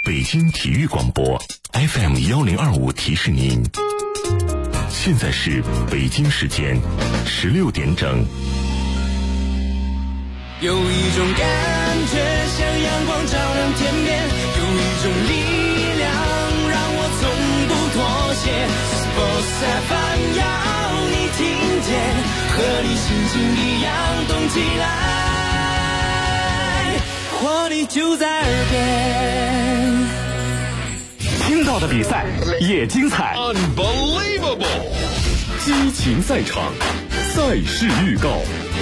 北京体育广播 FM1025提示您，现在是北京时间16点整。 有一种感觉像阳光照亮天边，有一种力量让我从不妥协。Sports FM 要你听见，和你心情一样动起来，活力就在耳边。 听到的比赛也精彩 Unbelievable 激情赛场，赛事预告。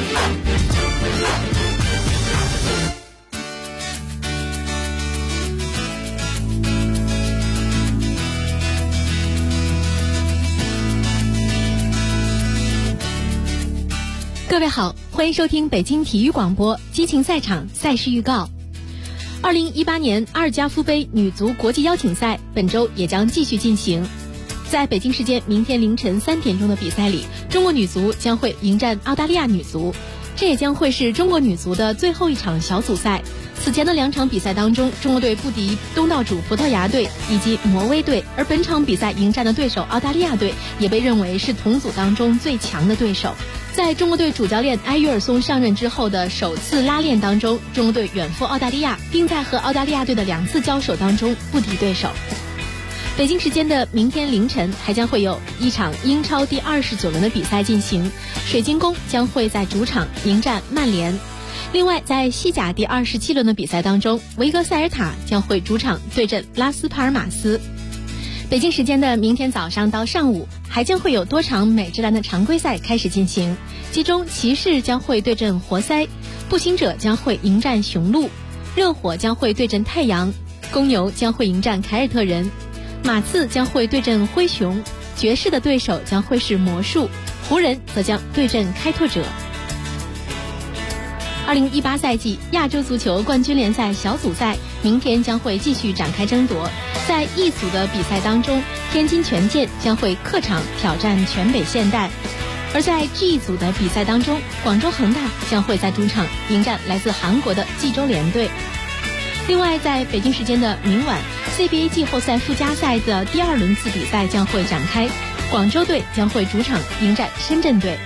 各位好，欢迎收听北京体育广播激情赛场赛事预告。2018年阿尔加夫杯女足国际邀请赛本周也将继续进行。在北京时间明天凌晨3点钟的比赛里，中国女足将会迎战澳大利亚女足，这也将会是中国女足的最后一场小组赛。此前的2场比赛当中，中国队不敌东道主葡萄牙队以及挪威队，而本场比赛迎战的对手澳大利亚队也被认为是同组当中最强的对手。在中国队主教练埃约尔松上任之后的首次拉练当中，中国队远赴澳大利亚，并在和澳大利亚队的2次交手当中不敌对手。北京时间的明天凌晨还将会有一场英超第29轮的比赛进行，水晶宫将会在主场迎战曼联。另外，在西甲第27轮的比赛当中，维格塞尔塔将会主场对阵拉斯帕尔马斯。北京时间的明天早上到上午，还将会有多场美职篮的常规赛开始进行，其中骑士将会对阵活塞，步行者将会迎战雄鹿，热火将会对阵太阳，公牛将会迎战凯尔特人，马刺将会对阵灰熊，爵士的对手将会是魔术，湖人则将对阵开拓者。2018赛季亚洲足球冠军联赛小组赛明天将会继续展开争夺。在一组的比赛当中，天津权健将会客场挑战全北现代，而在 G 组的比赛当中，广州恒大将会在主场迎战来自韩国的济州联队。另外，在北京时间的明晚， CBA 季后赛附加赛的第2轮次比赛将会展开，广州队将会主场迎战深圳队。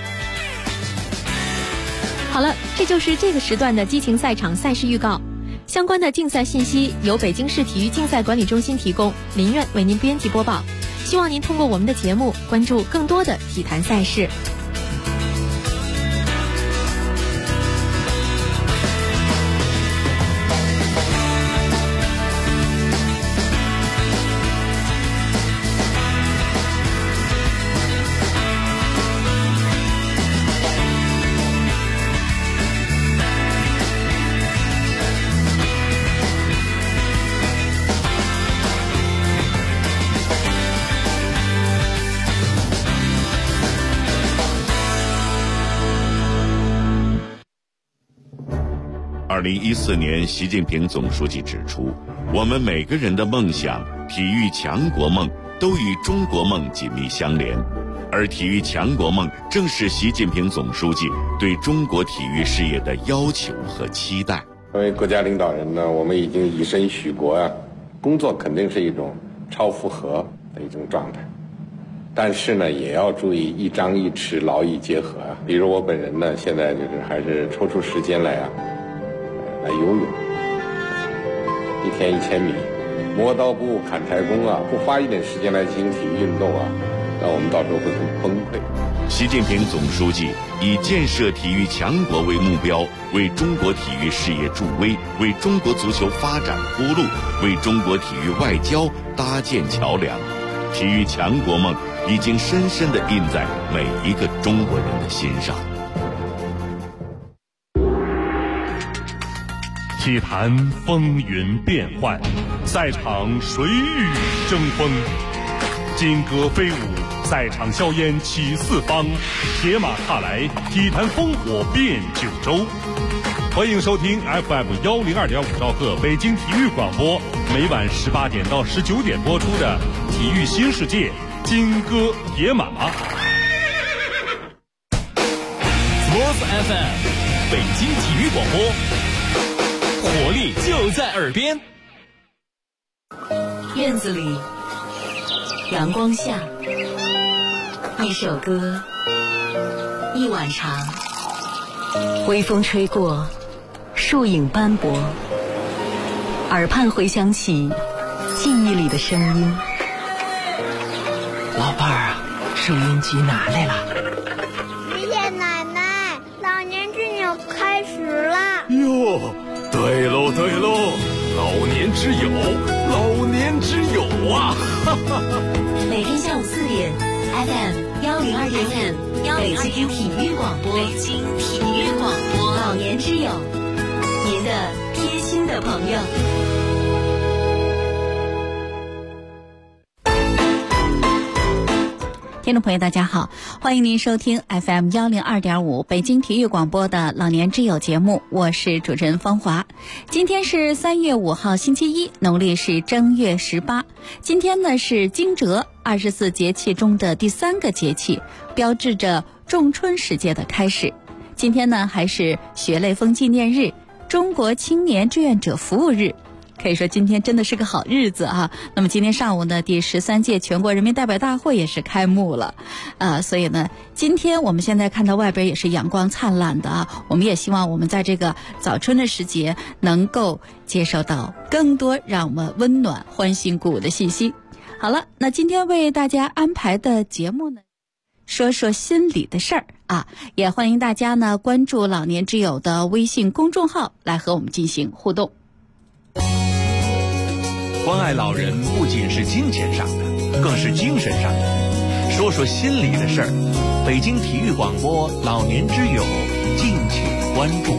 好了，这就是这个时段的激情赛场赛事预告。相关的竞赛信息由北京市体育竞赛管理中心提供，林苑为您编辑播报。希望您通过我们的节目关注更多的体坛赛事。 2014年，习近平总书记指出，我们每个人的梦想、体育强国梦都与中国梦紧密相连，而体育强国梦正是习近平总书记对中国体育事业的要求和期待。 作为国家领导人呢，我们已经以身许国啊，工作肯定是一种超负荷的一种状态，但是呢，也要注意一张一弛，劳逸结合啊。比如我本人呢，现在还是抽出时间来游泳，1天1000米，磨刀不误砍柴工啊，不花一点时间来进行体育运动啊，那我们到时候会很崩溃。 习近平总书记以建设体育强国为目标，为中国体育事业助威，为中国足球发展铺路，为中国体育外交搭建桥梁。体育强国梦已经深深地印在每一个中国人的心上。 体坛风云变幻，赛场谁与争锋？金戈飞舞，赛场硝烟起四方，铁马踏来，体坛烽火遍九州。欢迎收听 FM102.5兆赫北京体育广播，每晚18点到19点播出的《体育新世界》金戈铁马。 Sports FM， 北京体育广播，活力就在耳边。 院子里，阳光下，一首歌，一碗茶，微风吹过，树影斑驳，耳畔回响起记忆里的声音。 老伴儿啊，收音机拿来了。 爷爷奶奶，老年之友开始了。 哟，对喽对喽，老年之友，老年之友啊！哈哈。 每天下午4点 FM102.5，北京体育广播，北京体育广播，老年之友，您的贴心的朋友。 听众朋友大家好，欢迎您收听 FM102.5 北京体育广播的老年之友节目，我是主持人芳华。今天是3月5号星期一，农历是正月18。今天呢是惊蛰，24节气中的第3个节气，标志着仲春时节的开始。今天呢还是血泪峰纪念日、中国青年志愿者服务日。可以说今天真的是个好日子啊。那么今天上午呢，第13届全国人民代表大会也是开幕了，所以呢，今天我们现在看到外边也是阳光灿烂的啊。我们也希望我们在这个早春的时节，能够接受到更多让我们温暖、欢欣鼓舞的信息。好了，那今天为大家安排的节目呢，说说心里的事儿啊，也欢迎大家呢关注老年之友的微信公众号来和我们进行互动。 关爱老人不仅是金钱上的，更是精神上的。说说心里的事儿，北京体育广播老年之友，敬请关注。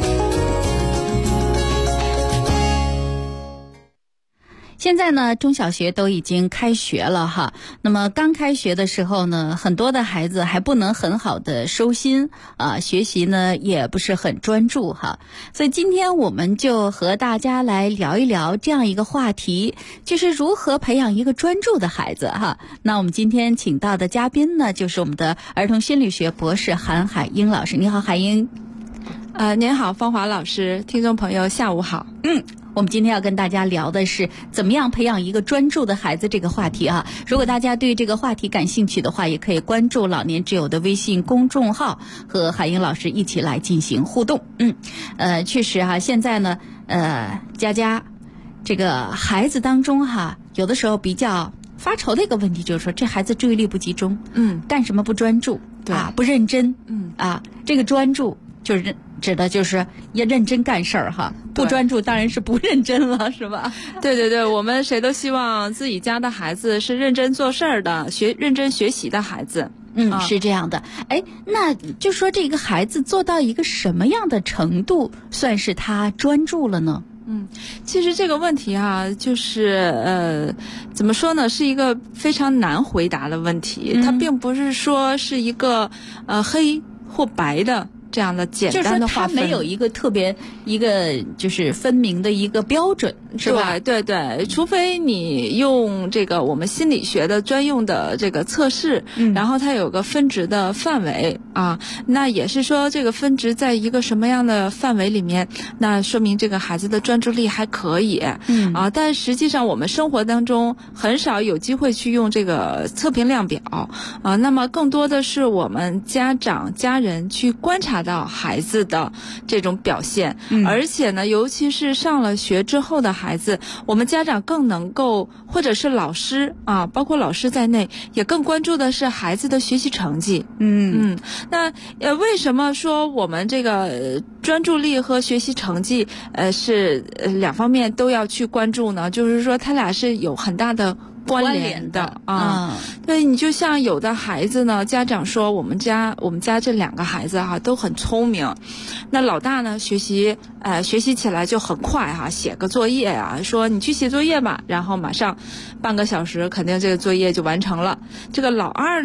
现在呢，中小学都已经开学了哈。那么刚开学的时候呢，很多的孩子还不能很好的收心啊，学习呢也不是很专注哈。所以今天我们就和大家来聊一聊这样一个话题，就是如何培养一个专注的孩子哈。那我们今天请到的嘉宾呢，就是我们的儿童心理学博士韩海英老师。你好，海英。 您好，芳华老师，听众朋友下午好。 我们今天要跟大家聊的是怎么样培养一个专注的孩子这个话题啊。如果大家对这个话题感兴趣的话，也可以关注老年之友的微信公众号，和海英老师一起来进行互动。确实哈，现在呢，佳佳这个孩子当中哈，有的时候比较发愁的一个问题就是说，这孩子注意力不集中，干什么不专注，对啊，不认真，这个专注就是指的就是要认真干事儿哈，不专注当然是不认真了，是吧？ 对对对，我们谁都希望自己家的孩子是认真做事儿的，认真学习的孩子。 是这样的。那就说这个孩子做到一个什么样的程度算是他专注了呢？ 其实这个问题啊，就是怎么说呢，是一个非常难回答的问题。它并不是说是一个黑或白的这样的简单的划分， 就是它没有一个特别一个就是分明的一个标准，是吧？ 对对，除非你用这个我们心理学的专用的这个测试，然后它有个分值的范围啊，那也是说这个分值在一个什么样的范围里面，那说明这个孩子的专注力还可以。但实际上我们生活当中很少有机会去用这个测评量表啊，那么更多的是我们家长家人去观察到孩子的这种表现，而且呢，尤其是上了学之后的孩子，我们家长更能够，或者是老师啊，包括老师在内，也更关注的是孩子的学习成绩。那为什么说我们这个专注力和学习成绩是两方面都要去关注呢？就是说他俩是有很大的关联的啊。对，你就像有的孩子呢，家长说我们家这2个孩子哈都很聪明，那老大呢学习起来就很快哈，写个作业啊，说你去写作业吧，然后马上半个小时肯定这个作业就完成了。这个老二呢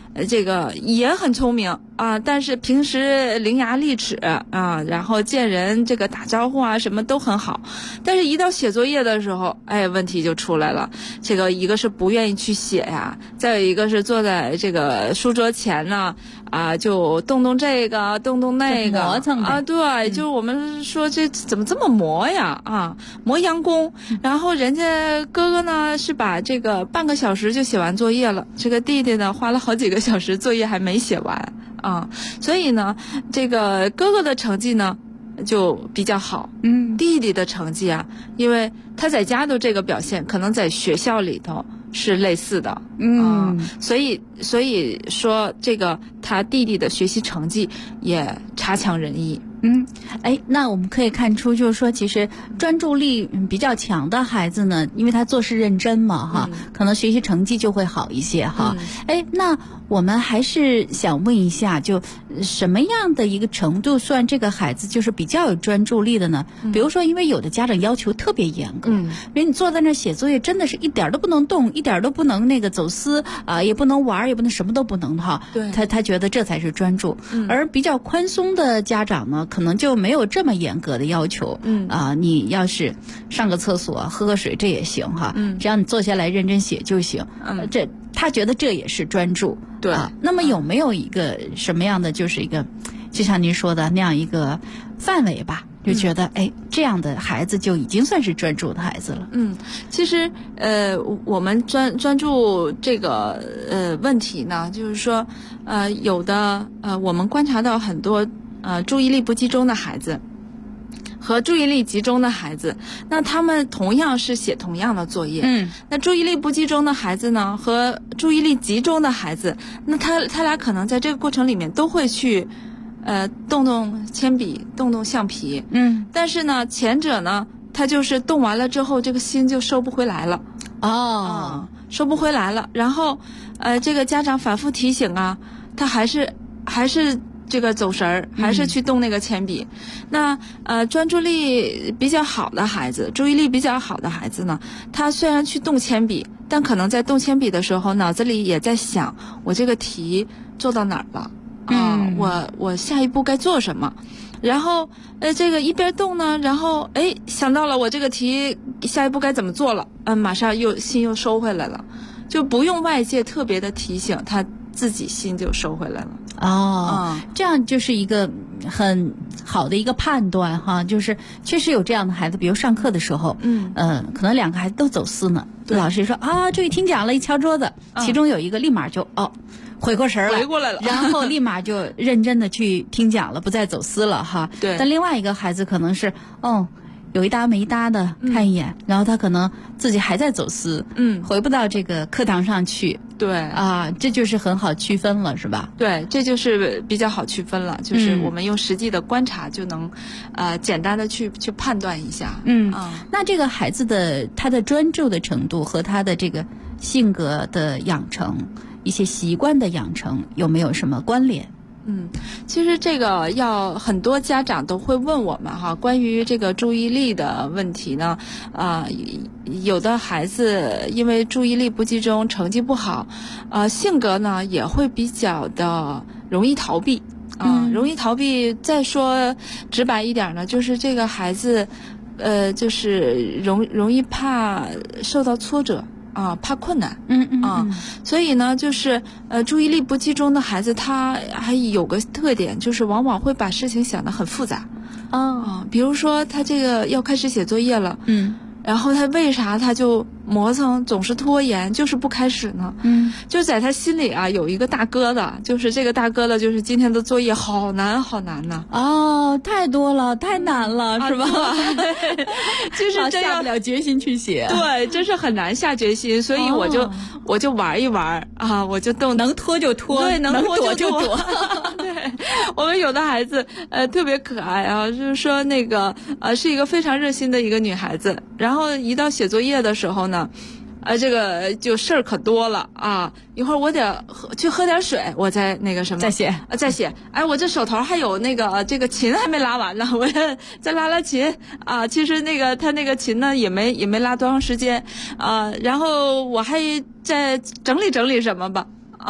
这个也很聪明啊，但是平时伶牙俐齿啊，然后见人这个打招呼啊什么都很好，但是一到写作业的时候，问题就出来了。这个一个是不愿意去写呀，再有一个是坐在这个书桌前呢，就动动这个动动那个磨蹭啊，对，就是我们说这怎么这么磨呀啊，磨洋工。然后人家哥哥呢是把这个半个小时就写完作业了，这个弟弟呢花了好几个小时，作业还没写完啊，所以呢，这个哥哥的成绩呢就比较好，弟弟的成绩啊，因为他在家都这个表现，可能在学校里头是类似的，所以说这个他弟弟的学习成绩也差强人意。 那我们可以看出，就是说，其实专注力比较强的孩子呢，因为他做事认真嘛，哈，可能学习成绩就会好一些哈。那我们还是想问一下，就什么样的一个程度算这个孩子就是比较有专注力的呢？比如说，因为有的家长要求特别严格，因为你坐在那写作业，真的是一点都不能动，一点都不能那个走丝啊，也不能玩，也不能什么都不能哈。 对， 他觉得这才是专注。而比较宽松的家长呢，可能就没有这么严格的要求。你要是上个厕所喝个水这也行哈，只要你坐下来认真写就行。他觉得这也是专注。 对， 那么有没有一个什么样的，就是一个就像您说的那样一个范围吧，就觉得这样的孩子就已经算是专注的孩子了。 其实我们专注这个问题呢，就是说有的我们观察到很多注意力不集中的孩子和注意力集中的孩子，那他们同样是写同样的作业，那注意力不集中的孩子呢和注意力集中的孩子，那他俩可能在这个过程里面都会去动动铅笔，动动橡皮，但是呢前者呢他就是动完了之后这个心就收不回来了，收不回来了，然后这个家长反复提醒啊，他还是这个走神儿，还是去动那个铅笔。那专注力比较好的孩子，注意力比较好的孩子呢，他虽然去动铅笔，但可能在动铅笔的时候，脑子里也在想，我这个题做到哪儿了我下一步该做什么。然后这个一边动呢，然后想到了我这个题下一步该怎么做了，马上心又收回来了，就不用外界特别的提醒，他自己心就收回来了。 这样就是一个很好的一个判断哈，就是确实有这样的孩子，比如上课的时候，可能两个孩子都走丝呢，老师说注意听讲了，一敲桌子，其中有一个立马就回过神来， 回过来了， 然后立马就认真的去听讲了，不再走丝了哈。 对。 但另外一个孩子可能是有一搭没一搭的看一眼，然后他可能自己还在走丝，回不到这个课堂上去。 对这就是很好区分了，是吧？ 对，这就是比较好区分了，就是我们用实际的观察就能简单的去判断一下。 那这个孩子的他的专注的程度和他的这个性格的养成，一些习惯的养成有没有什么关联？ 其实这个要很多家长都会问我们哈，关于这个注意力的问题呢，有的孩子因为注意力不集中，成绩不好，性格呢也会比较的容易逃避，容易逃避。再说直白一点呢，就是这个孩子，就是容易怕受到挫折。怕困难，所以呢，就是注意力不集中的孩子，他还有个特点，就是往往会把事情想得很复杂，比如说他这个要开始写作业了，然后他为啥他就磨蹭总是拖延，就是不开始呢？就在他心里有一个大疙瘩，就是这个大疙瘩就是今天的作业好难好难呢。 太多了，太难了，是吧？ 就是这样， 下不了决心去写。 对，真是很难下决心，所以我就玩一玩我就能拖就拖， 对，能躲就躲。 对，我们有的孩子特别可爱就是说那个是一个非常热心的一个女孩子，然后一到写作业的时候呢，这个就事儿可多了一会儿我得去喝点水，我再那个什么再写。我这手头还有那个这个琴还没拉完呢，我再拉琴其实那个他那个琴呢也没拉多长时间然后我还再整理整理什么吧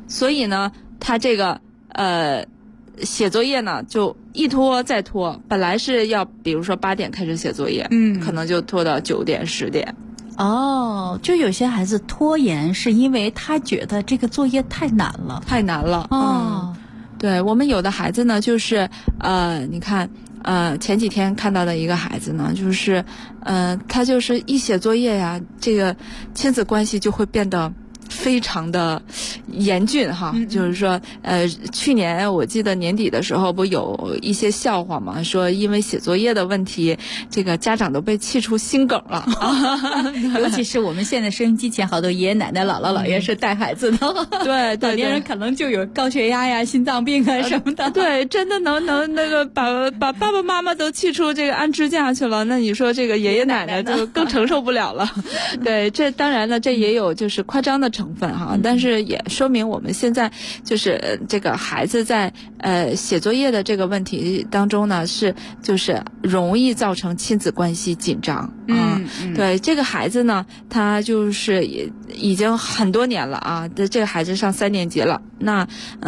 所以呢，他这个写作业呢就一拖再拖，本来是要比如说8点开始写作业，可能就拖到9点10点。 哦，就有些孩子拖延是因为他觉得这个作业太难了。哦， 对，我们有的孩子呢，就是你看，前几天看到的一个孩子呢，就是他就是一写作业呀，这个亲子关系就会变得非常的严峻哈，就是说去年我记得年底的时候不有一些笑话嘛，说因为写作业的问题，这个家长都被气出心梗了尤其是我们现在收音机前好多爷爷奶奶姥姥姥爷是带孩子的对， 老年人可能就有高血压呀心脏病啊什么的对，真的能那个把爸爸妈妈都气出这个安支架去了，那你说这个爷爷奶奶就更承受不了了对，这当然了，这也有就是夸张的成分哈，但是也说明我们现在就是这个孩子在写作业的这个问题当中呢，就是容易造成亲子关系紧张对，这个孩子呢，他就是也已经很多年了啊，这个孩子上3年级了，那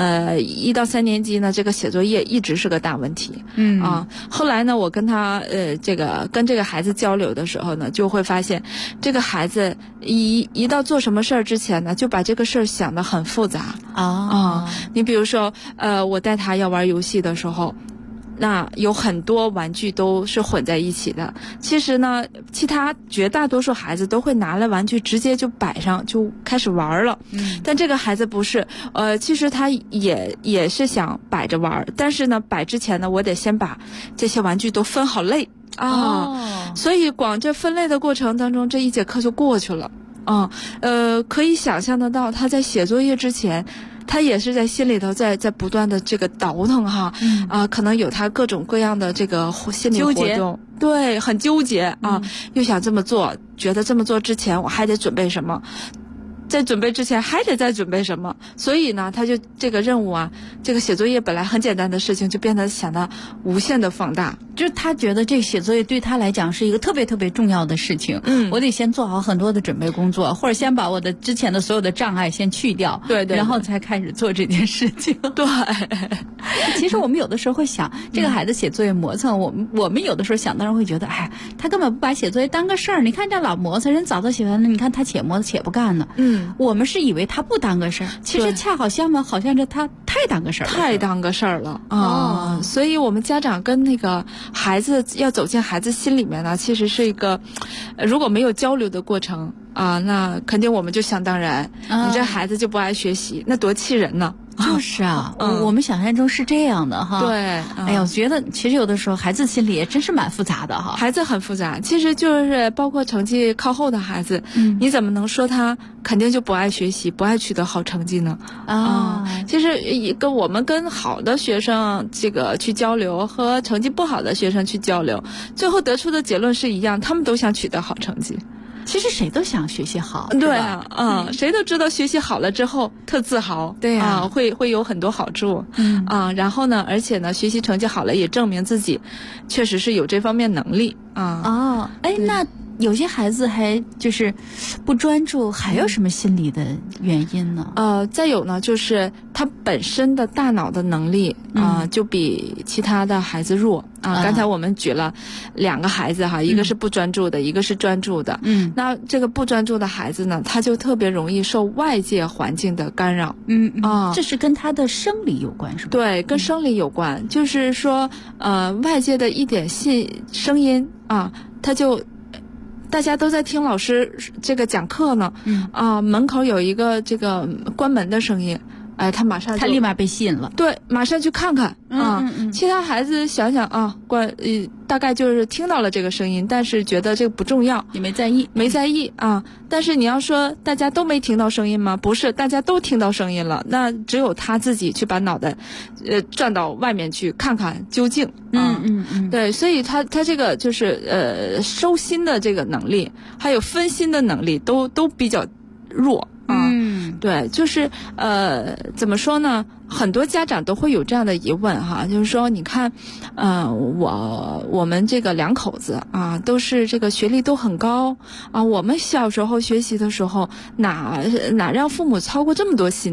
1到3年级呢，这个写作业一直是个大问题后来呢，我跟他跟这个孩子交流的时候呢，就会发现这个孩子一到做什么事儿之前呢，就把这个事儿想得很复杂你比如说我带他要玩游戏的时候，那有很多玩具都是混在一起的，其实呢其他绝大多数孩子都会拿了玩具直接就摆上就开始玩了但这个孩子不是其实他也是想摆着玩，但是呢摆之前呢，我得先把这些玩具都分好类所以光这分类的过程当中，这一节课就过去了可以想象得到他在写作业之前，他也是在心里头在不断的这个倒腾哈可能有他各种各样的这个心理活动，对，很纠结又想这么做，觉得这么做之前我还得准备什么，在准备之前还得再准备什么，所以呢他就这个任务这个写作业本来很简单的事情就变得想得无限的放大， 就是他觉得这个写作业对他来讲是一个特别特别重要的事情我得先做好很多的准备工作，或者先把我的之前的所有的障碍先去掉， 对， 然后才开始做这件事情对其实我们有的时候会想这个孩子写作业磨蹭我们有的时候想当然会觉得他根本不把写作业当个事儿，你看这老磨蹭，人早都写完了，你看他且磨且不干呢我们是以为他不当个事儿，其实恰好相反，好像是他太当个事儿了所以我们家长跟那个孩子要走进孩子心里面呢，其实是一个如果没有交流的过程那肯定我们就想当然你这孩子就不爱学习，那多气人呢就是我们想象中是这样的哈。 对， 哎呀，我觉得其实有的时候孩子心里也真是蛮复杂的哈。 孩子很复杂，其实就是包括成绩靠后的孩子，你怎么能说他肯定就不爱学习，不爱取得好成绩呢？其实我们跟好的学生这个去交流，和成绩不好的学生去交流，最后得出的结论是一样，他们都想取得好成绩。 其实谁都想学习好， 对谁都知道学习好了之后特自豪， 对会有很多好处，然后呢，而且呢，学习成绩好了也证明自己确实是有这方面能力那有些孩子还就是不专注，还有什么心理的原因呢？ 再有呢，就是他本身的大脑的能力就比其他的孩子弱刚才我们举了2个孩子一个是不专注的，一个是专注的那这个不专注的孩子呢，他就特别容易受外界环境的干扰这是跟他的生理有关是吧？ 对，跟生理有关，就是说外界的一点声音他就大家都在听老师这个讲课呢门口有一个这个关门的声音，他立马被吸引了， 对，马上去看看其他孩子想想大概就是听到了这个声音，但是觉得这个不重要， 你没在意但是你要说大家都没听到声音吗？不是，大家都听到声音了，那只有他自己去把脑袋转到外面去看看究竟对，所以他这个就是收心的这个能力，还有分心的能力都比较弱对，就是怎么说呢？很多家长都会有这样的疑问就是说，你看，我们这个2口子都是这个学历都很高我们小时候学习的时候，哪让父母操过这么多心呢？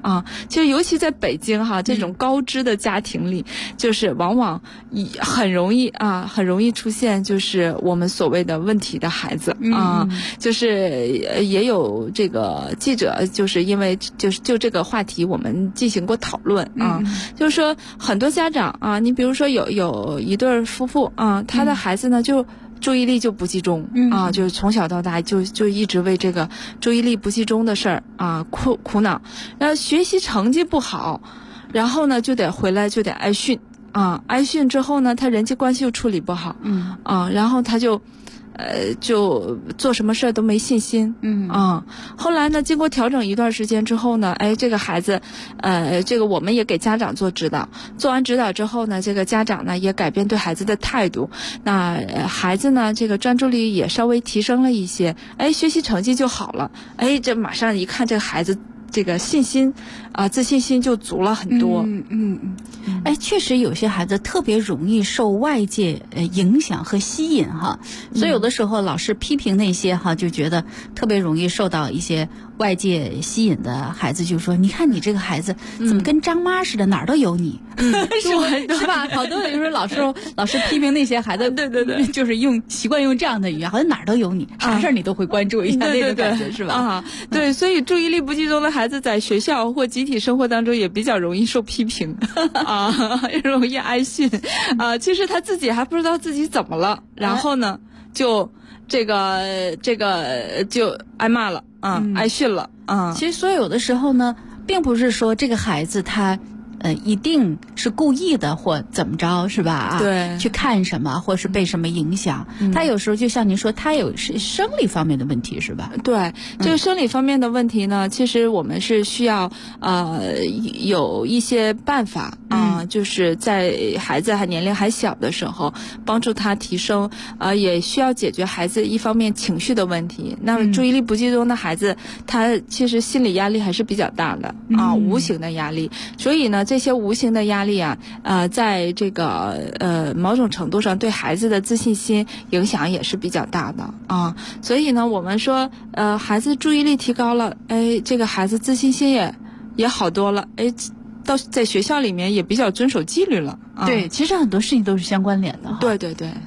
啊。其实尤其在北京哈，这种高知的家庭里，就是往往很容易出现就是我们所谓的问题的孩子啊。就是也有这个记者就是因为就这个话题我们进行过讨论啊。就是说很多家长啊，你比如说有一对夫妇啊，他的孩子呢就注意力就不集中啊，就是从小到大就一直为这个注意力不集中的事儿啊苦恼，然后学习成绩不好，然后呢就得回来就得挨训啊，挨训之后呢，他人际关系又处理不好，然后他就做什么事儿都没信心，后来呢，经过调整一段时间之后呢，这个孩子，这个我们也给家长做指导，做完指导之后呢，这个家长呢也改变对孩子的态度，那孩子呢这个专注力也稍微提升了一些，学习成绩就好了，这马上一看这个孩子这个信心自信心就足了很多。 确实有些孩子特别容易受外界影响和吸引哈，所以有的时候老师批评那些哈，就觉得特别容易受到一些外界吸引的孩子，就说你看你这个孩子怎么跟张妈似的，哪儿都有你，是吧？好多有时候老师批评那些孩子，对，就是习惯用这样的语言，好像哪儿都有你，啥事儿你都会关注一下那种感觉，是吧？ 对，所以注意力不集中的孩子在学校或集体生活当中也比较容易受批评容易挨训其实他自己还不知道自己怎么了，然后呢就这个就挨骂了挨训了其实所以有的时候呢，并不是说这个孩子他一定是故意的或怎么着，是吧？ 对， 去看什么或是被什么影响，他有时候就像您说，他有是生理方面的问题，是吧？ 对，这个生理方面的问题呢，其实我们是需要有一些办法就是在孩子年龄还小的时候，帮助他提升也需要解决孩子一方面情绪的问题。那么注意力不集中的孩子，他其实心理压力还是比较大的无形的压力，所以呢。这些无形的压力在这个某种程度上对孩子的自信心影响也是比较大的所以呢，我们说孩子注意力提高了，这个孩子自信心也好多了，到在学校里面也比较遵守纪律了对，其实很多事情都是相关联的对。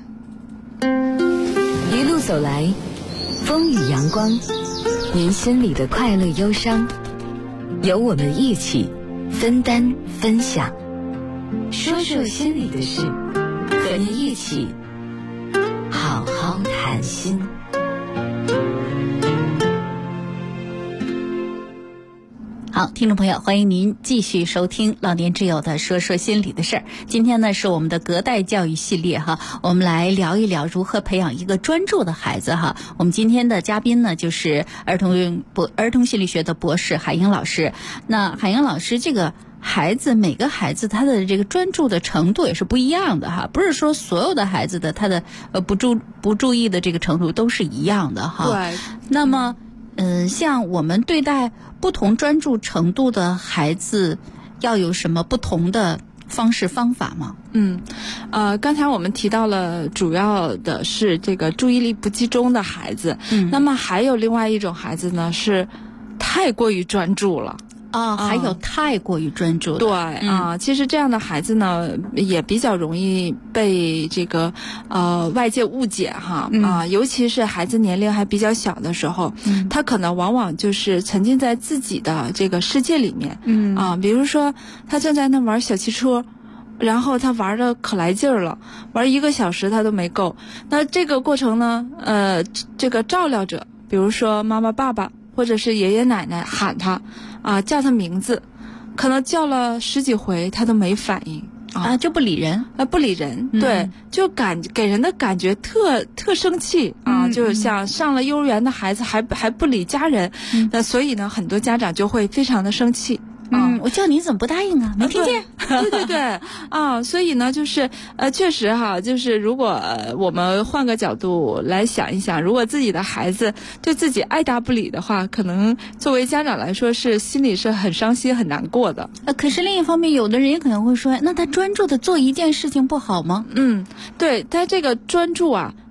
一路走来，风雨阳光，您心里的快乐忧伤，由我们一起分担分享，说说心里的事，和您一起好好谈心。 好，听众朋友，欢迎您继续收听老年之友的说说心里的事儿。今天呢是我们的隔代教育系列哈，我们来聊一聊如何培养一个专注的孩子哈。我们今天的嘉宾呢就是儿童心理学的博士海英老师。那海英老师，这个每个孩子他的这个专注的程度也是不一样的哈，不是说所有的孩子的他的不注意的这个程度都是一样的哈。 对。那么像我们对待不同专注程度的孩子，要有什么不同的方式方法吗？ 刚才我们提到了，主要的是这个注意力不集中的孩子，那么还有另外一种孩子呢，是太过于专注了。 还有太过于专注的。 对其实这样的孩子呢，也比较容易被这个外界误解哈尤其是孩子年龄还比较小的时候，他可能往往就是沉浸在自己的这个世界里面比如说他正在那玩小汽车，然后他玩的可来劲儿了，玩1个小时他都没够。那这个过程呢，这个照料者，比如说妈妈爸爸或者是爷爷奶奶喊他叫他名字，可能叫了10几回他都没反应就不理人不理人对，就给人的感觉特生气就像上了幼儿园的孩子还不理家人那所以呢，很多家长就会非常的生气我叫你怎么不答应啊？没听见？ 对所以呢，就是确实哈，就是如果我们换个角度来想一想，如果自己的孩子对自己爱答不理的话，可能作为家长来说是心里是很伤心很难过的。 可是另一方面，有的人也可能会说，那他专注的做一件事情不好吗？ 对，他这个专注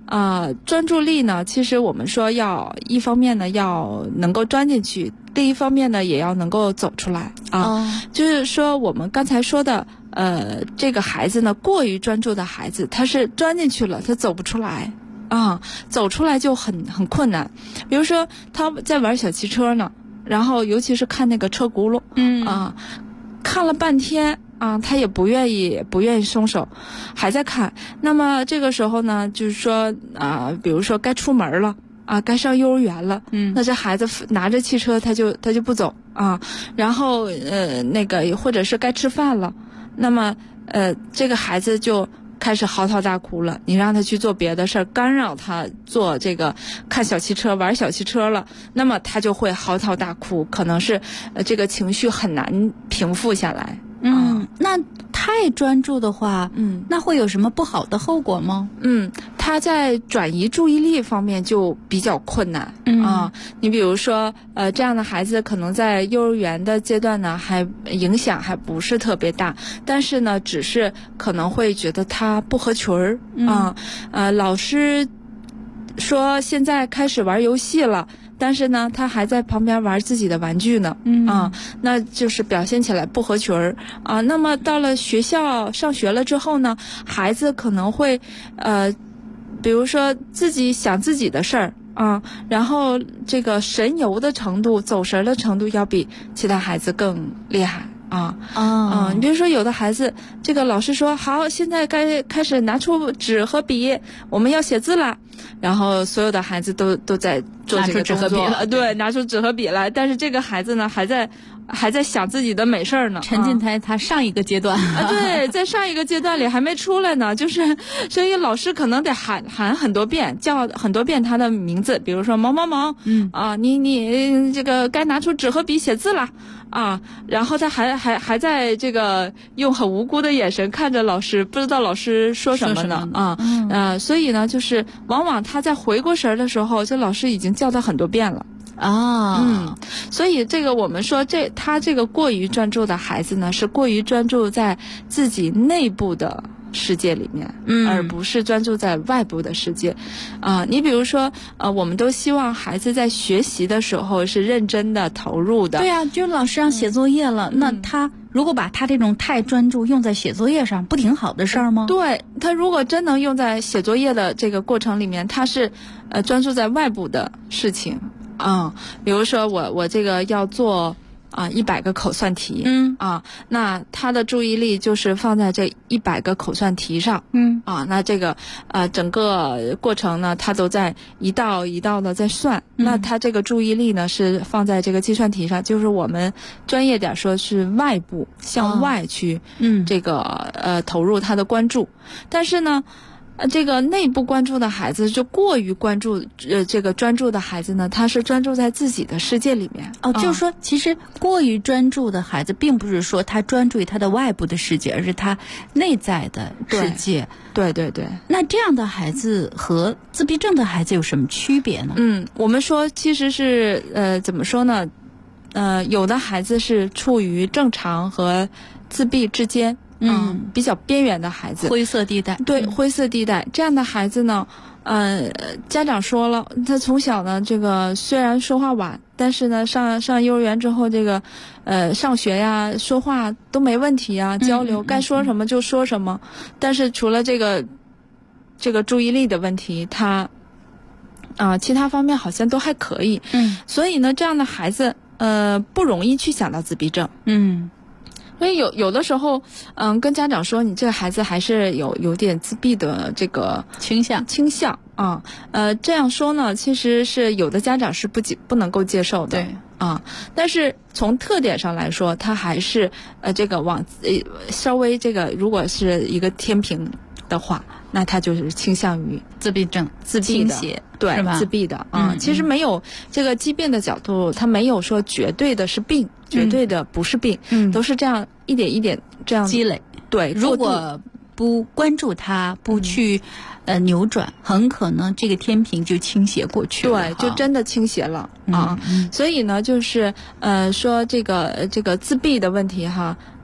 专注力呢，其实我们说要一方面呢要能够钻进去，另一方面呢也要能够走出来就是说我们刚才说的这个孩子呢，过于专注的孩子，他是钻进去了，他走不出来走出来就很困难。比如说他在玩小汽车呢，然后尤其是看那个车轱辘看了半天他也不愿意松手，还在看。那么这个时候呢，就是说比如说该出门了该上幼儿园了，那这孩子拿着汽车他就不走然后那个或者是该吃饭了，那么这个孩子就开始嚎啕大哭了，你让他去做别的事儿，干扰他做这个看小汽车玩小汽车了，那么他就会嚎啕大哭，可能是这个情绪很难平复下来。 那太专注的话那会有什么不好的后果吗？ 他在转移注意力方面就比较困难你比如说这样的孩子可能在幼儿园的阶段呢还影响还不是特别大，但是呢只是可能会觉得他不合群儿老师说现在开始玩游戏了，但是呢他还在旁边玩自己的玩具呢那就是表现起来不合群儿那么到了学校上学了之后呢，孩子可能会比如说自己想自己的事儿然后这个神游的程度走神的程度要比其他孩子更厉害你比如说有的孩子，这个老师说好，现在该开始拿出纸和笔，我们要写字了，然后所有的孩子都在做这个动作，对，拿出纸和笔来，但是这个孩子呢还在想自己的美事儿呢， 沉浸在他上一个阶段对，在上一个阶段里还没出来呢，就是所以老师可能得喊很多遍，叫很多遍他的名字，比如说某某某你这个该拿出纸和笔写字了然后他还在这个用很无辜的眼神看着老师，不知道老师说什么呢所以呢就是往往他在回过神的时候，这老师已经叫他很多遍了所以这个我们说他这个过于专注的孩子呢，是过于专注在自己内部的世界里面而不是专注在外部的世界你比如说我们都希望孩子在学习的时候是认真的投入的。 对啊，就是老师让写作业了那他如果把他这种太专注用在写作业上，不挺好的事儿吗？ 对，他如果真能用在写作业的这个过程里面，他是专注在外部的事情比如说我这个要做100个口算题那他的注意力就是放在这100个口算题上那这个整个过程呢他都在一道一道的在算那他这个注意力呢是放在这个计算题上，就是我们专业点说是外部向外去这个投入他的关注。但是呢这个内部关注的孩子就过于关注这个专注的孩子呢，他是专注在自己的世界里面就是说其实过于专注的孩子并不是说他专注于他的外部的世界，而是他内在的世界。 对那这样的孩子和自闭症的孩子有什么区别呢？ 我们说其实是怎么说呢有的孩子是处于正常和自闭之间比较边缘的孩子， 灰色地带。 对，灰色地带这样的孩子呢家长说了，他从小呢这个虽然说话晚，但是呢上幼儿园之后这个上学呀说话都没问题啊，交流该说什么就说什么，但是除了这个注意力的问题，他其他方面好像都还可以所以呢这样的孩子不容易去想到自闭症所以有的时候跟家长说你这个孩子还是有点自闭的这个倾向这样说呢其实是有的家长是不能够接受的。对但是从特点上来说，他还是这个稍微这个如果是一个天平的话，那他就是倾向于自闭症自闭的对自闭的其实没有这个疾病的角度，他没有说绝对的是病绝对的不是病都是这样一点一点这样积累。 对， 如果不关注它不去扭转，很可能这个天平就倾斜过去了。 对，就真的倾斜了所以呢就是说这个自闭的问题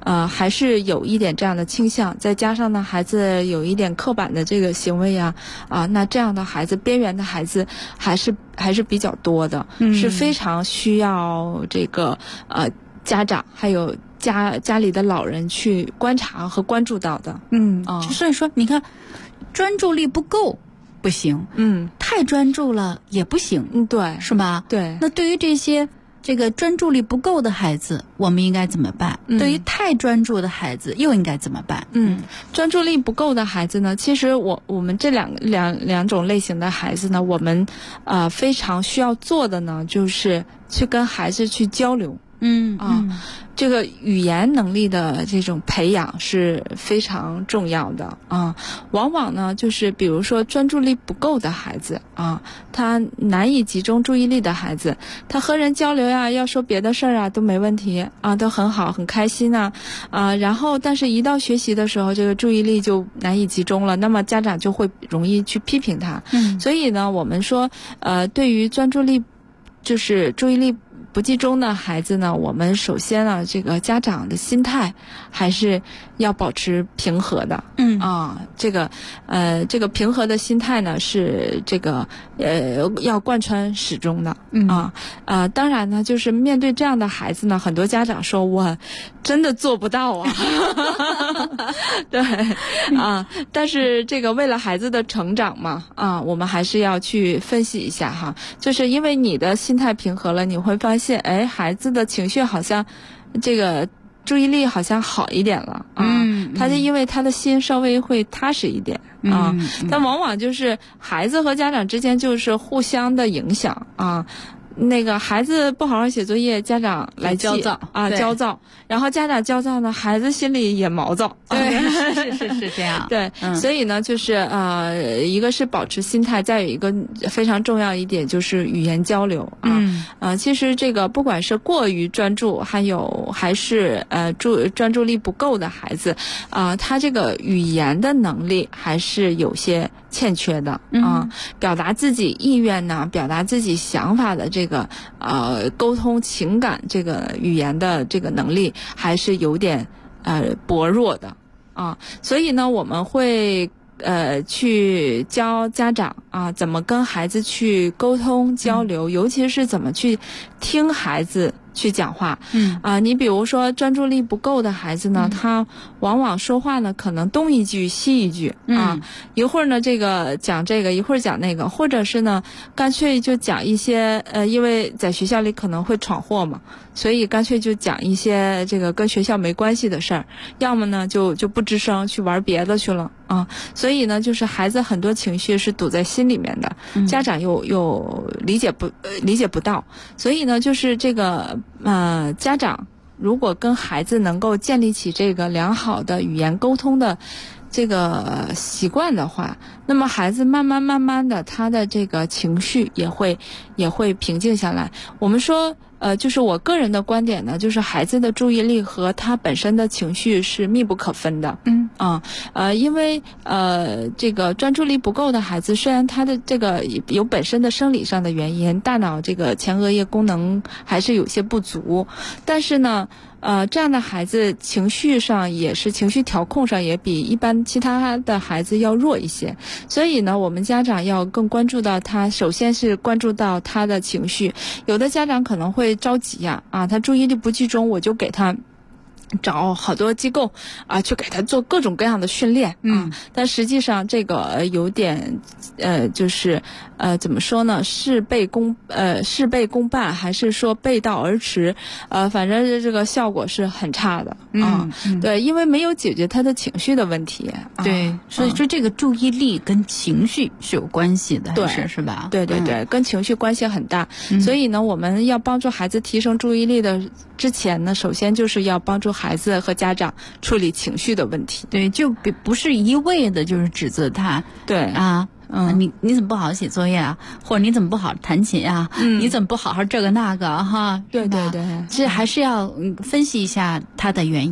还是有一点这样的倾向，再加上呢孩子有一点刻板的这个行为啊，那这样的孩子，边缘的孩子还是比较多的，是非常需要这个家长还有家里的老人去观察和关注到的。 所以说你看，专注力不够不行，太专注了也不行， 对， 是吧？ 对。 那对于这个专注力不够的孩子，我们应该怎么办？对于太专注的孩子又应该怎么办？ 专注力不够的孩子呢，其实我们这两种类型的孩子呢，我们非常需要做的呢，就是去跟孩子去交流。这个语言能力的这种培养是非常重要的啊。往往呢，就是比如说专注力不够的孩子啊，他难以集中注意力的孩子，他和人交流呀，要说别的事儿啊都没问题啊，都很好，很开心啊，然后但是一到学习的时候，这个注意力就难以集中了，那么家长就会容易去批评他。所以呢，我们说对于专注力就是注意力不集中的孩子呢，我们首先呢，这个家长的心态还是要保持平和的。这个平和的心态呢，是这个要贯穿始终的。当然呢，就是面对这样的孩子呢，很多家长说我真的做不到啊。对但是这个为了孩子的成长嘛，我们还是要去分析一下哈，就是因为你的心态平和了，你会发现，孩子的情绪好像这个注意力好像好一点了他就因为他的心稍微会踏实一点但往往就是孩子和家长之间就是互相的影响那个孩子不好好写作业，家长来焦躁焦躁，然后家长焦躁呢，孩子心里也毛躁。 对，是这样。 对，所以呢，就是一个是保持心态，再有一个非常重要一点就是语言交流其实这个不管是过于专注，还是专注力不够的孩子他这个语言的能力还是有些欠缺的表达自己意愿呢，表达自己想法的这个沟通情感这个语言的这个能力还是有点薄弱的所以呢，我们会去教家长怎么跟孩子去沟通交流，尤其是怎么去听孩子去讲话你比如说专注力不够的孩子呢他往往说话呢可能东一句西一句一会儿呢这个讲这个，一会儿讲那个，或者是呢干脆就讲一些因为在学校里可能会闯祸嘛，所以干脆就讲一些这个跟学校没关系的事儿，要么呢就不吱声去玩别的去了所以呢就是孩子很多情绪是堵在心里面的家长又理解不到，所以呢就是这个家长如果跟孩子能够建立起这个良好的语言沟通的这个习惯的话，那么孩子慢慢的他的这个情绪也会平静下来。我们说就是我个人的观点呢，就是孩子的注意力和他本身的情绪是密不可分的因为这个专注力不够的孩子，虽然他的这个有本身的生理上的原因，大脑这个前额叶功能还是有些不足，但是呢这样的孩子情绪上也是情绪调控上也比一般其他的孩子要弱一些，所以呢我们家长要更关注到他，首先是关注到他的情绪。有的家长可能会着急他注意力不集中，我就给他找好多机构去给他做各种各样的训练但实际上这个有点就是怎么说呢，事倍功半，还是说背道而驰反正这个效果是很差的对，因为没有解决他的情绪的问题对所以说这个注意力跟情绪是有关系的， 对是吧？ 对跟情绪关系很大所以呢我们要帮助孩子提升注意力的之前呢，首先就是要帮助孩子和家长处理情绪的问题。 对，就不是一味的就是指责他对你怎么不好好写作业啊？或者你怎么不好好弹琴啊？你怎么不好好这个那个哈？ 对， 这还是要分析一下他的原因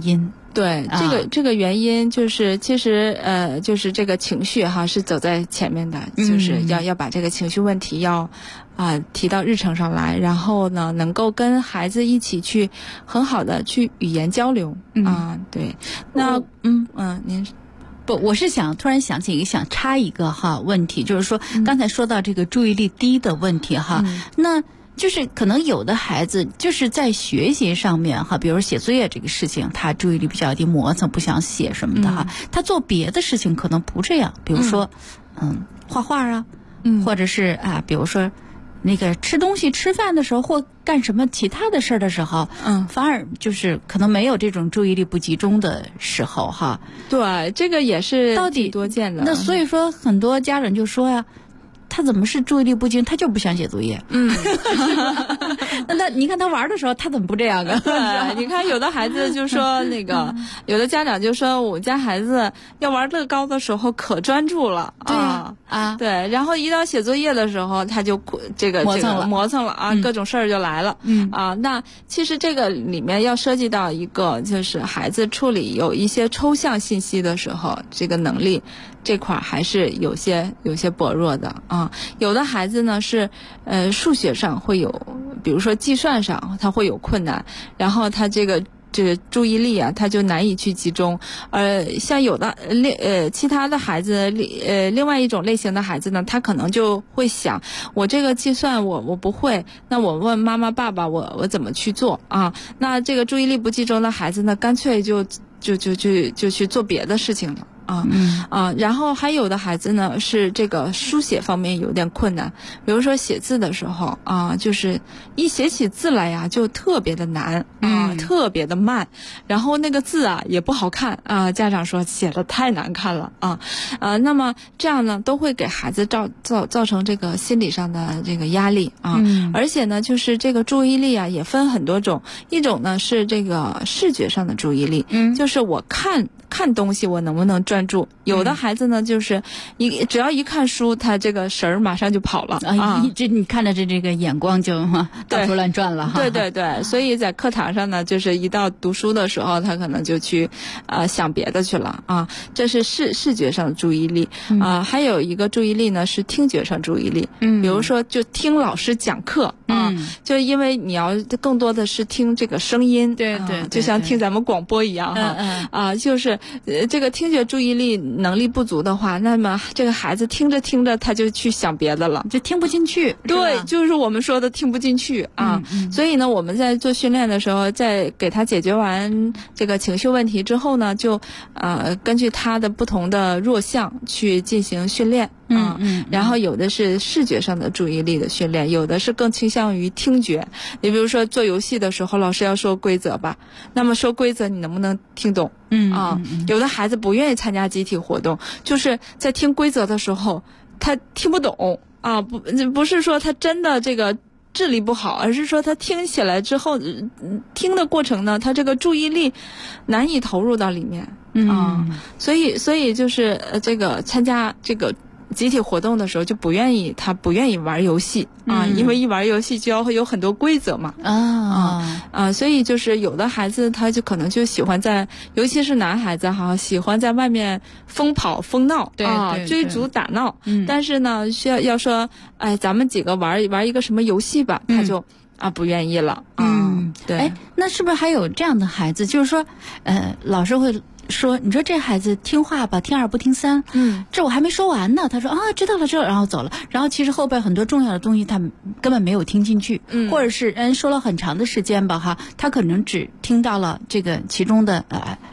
对，这个原因就是其实就是这个情绪哈是走在前面的，就是要把这个情绪问题要提到日程上来，然后呢能够跟孩子一起去很好的去语言交流对。那您不，我是突然想起想插一个问题，就是说刚才说到这个注意力低的问题那就是可能有的孩子就是在学习上面比如写作业这个事情，他注意力比较低，磨蹭不想写什么的他做别的事情可能不这样，比如说画画或者是比如说那个吃东西吃饭的时候或干什么其他的事儿的时候反而就是可能没有这种注意力不集中的时候对，这个也是到底多见的。 那所以说很多家长就说呀，他怎么是注意力不集中？他就不想写作业。那你看他玩的时候，他怎么不这样啊？ 对，你看有的孩子就说那个，有的家长就说我们家孩子要玩乐高的时候可专注了。对，然后一到写作业的时候，他就磨蹭了各种事儿就来了。那其实这个里面要涉及到一个，就是孩子处理有一些抽象信息的时候，这个能力这块还是有些薄弱的有的孩子呢是数学上会有，比如说计算上他会有困难，然后他这个注意力他就难以去集中。像有的其他的孩子另外一种类型的孩子呢，他可能就会想，我这个计算我不会，那我问妈妈爸爸我怎么去做那这个注意力不集中的孩子呢，干脆就去做别的事情了。然后还有的孩子呢是这个书写方面有点困难，比如说写字的时候就是一写起字来呀就特别的难特别的慢，然后那个字也不好看家长说写的太难看了那么这样呢都会给孩子造成这个心理上的这个压力而且呢就是这个注意力也分很多种，一种呢是这个视觉上的注意力就是我看东西我能不能专注，有的孩子呢就是只要一看书他这个神儿马上就跑了你看着这个眼光就到处乱转了对，所以在课堂上呢就是一到读书的时候他可能就去想别的去了这是视觉上的注意力还有一个注意力呢是听觉上注意力比如说就听老师讲课就因为你要更多的是听这个声音对就像听咱们广播一样就是这个听觉注意力能力不足的话，那么这个孩子听着听着他就去想别的了， 就听不进去。 对，就是我们说的听不进去所以呢我们在做训练的时候，在给他解决完这个情绪问题之后呢，就根据他的不同的弱项去进行训练然后有的是视觉上的注意力的训练，有的是更倾向于听觉。你比如说做游戏的时候，老师要说规则吧，那么说规则你能不能听懂有的孩子不愿意参加集体活动，就是在听规则的时候他听不懂不是说他真的这个智力不好，而是说他听起来之后听的过程呢，他这个注意力难以投入到里面所以就是这个参加这个集体活动的时候就他不愿意玩游戏因为一玩游戏就要有很多规则嘛所以就是有的孩子他就可能就喜欢尤其是男孩子喜欢在外面疯跑疯闹追逐打闹但是呢要说咱们几个玩一个什么游戏吧他就不愿意了对。 那是不是还有这样的孩子，就是说老师会说，你说这孩子听话吧，听2不听3这我还没说完呢，他说知道了然后走了，然后其实后边很多重要的东西他根本没有听进去或者是人说了很长的时间吧他可能只听到了这个其中的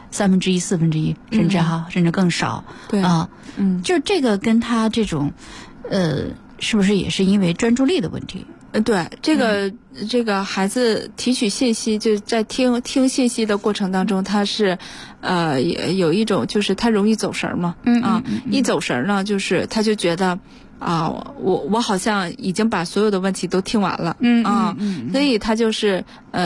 1/3、1/4甚至更少对就是这个跟他这种是不是也是因为专注力的问题？ 对，这个孩子提取信息，就在听信息的过程当中，他是有一种就是他容易走神嘛一走神呢，就是他就觉得我好像已经把所有的问题都听完了，所以他就是